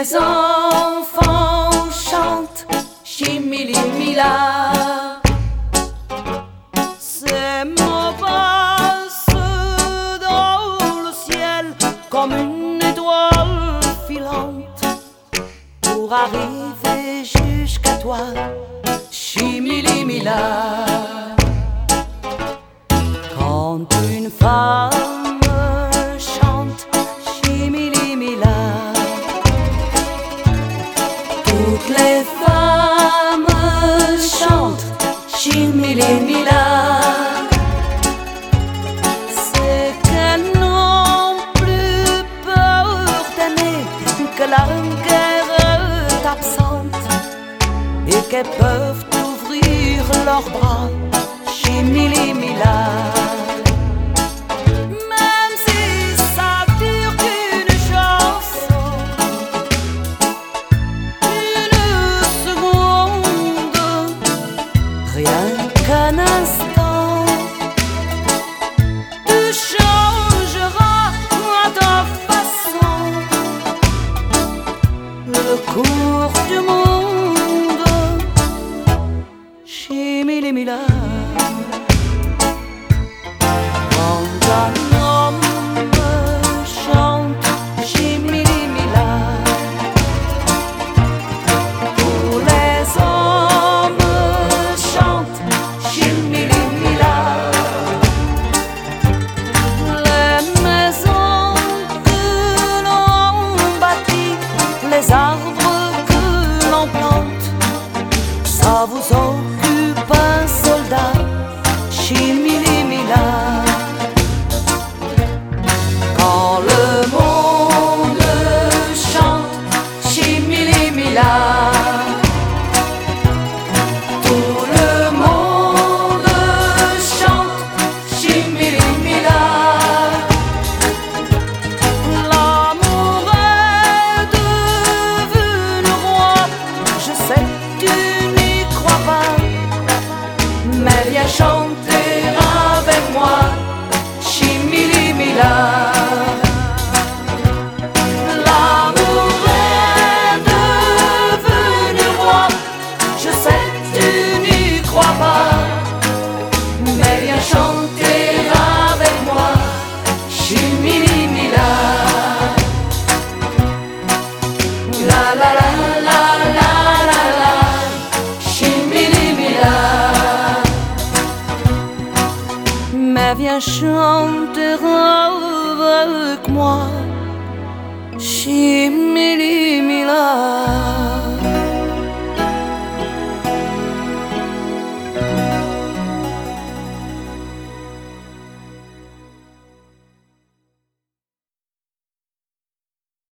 les enfants chantent Chimilimila. Ces mots passent dans le ciel comme une étoile filante pour arriver jusqu'à toi, Chimilimila. Quand une femme chante Chimilimila, toutes les femmes chantent Chimilimila. C'est qu'elles n'ont plus peur d'aimer, que la guerre est absente et qu'elles peuvent ouvrir leurs bras, Chimilimila. Même si ça dure qu'une chanson, une seconde, rien qu'un instant, tu changeras à ta façon le cours du monde, Chimilimila. Quand un homme chante Chimilimila, tous les hommes chantent Chimilimila. Les maisons que l'on bâtit, les arbres que l'on plante, ça vous occupe un soldat, Chimilimila. Quand le monde chante Chimilimila, tout le monde chante Chimilimila. L'amour est devenu roi, je sais que tu n'y crois pas, mais viens chanter avec moi, Chimilimila. L'amour est devenu roi, je sais que tu n'y crois pas, mais viens chanter avec moi, Chimilimila. La la la la la la la, Chimilimila. Mais viens chanter avec moi, Chimilimila.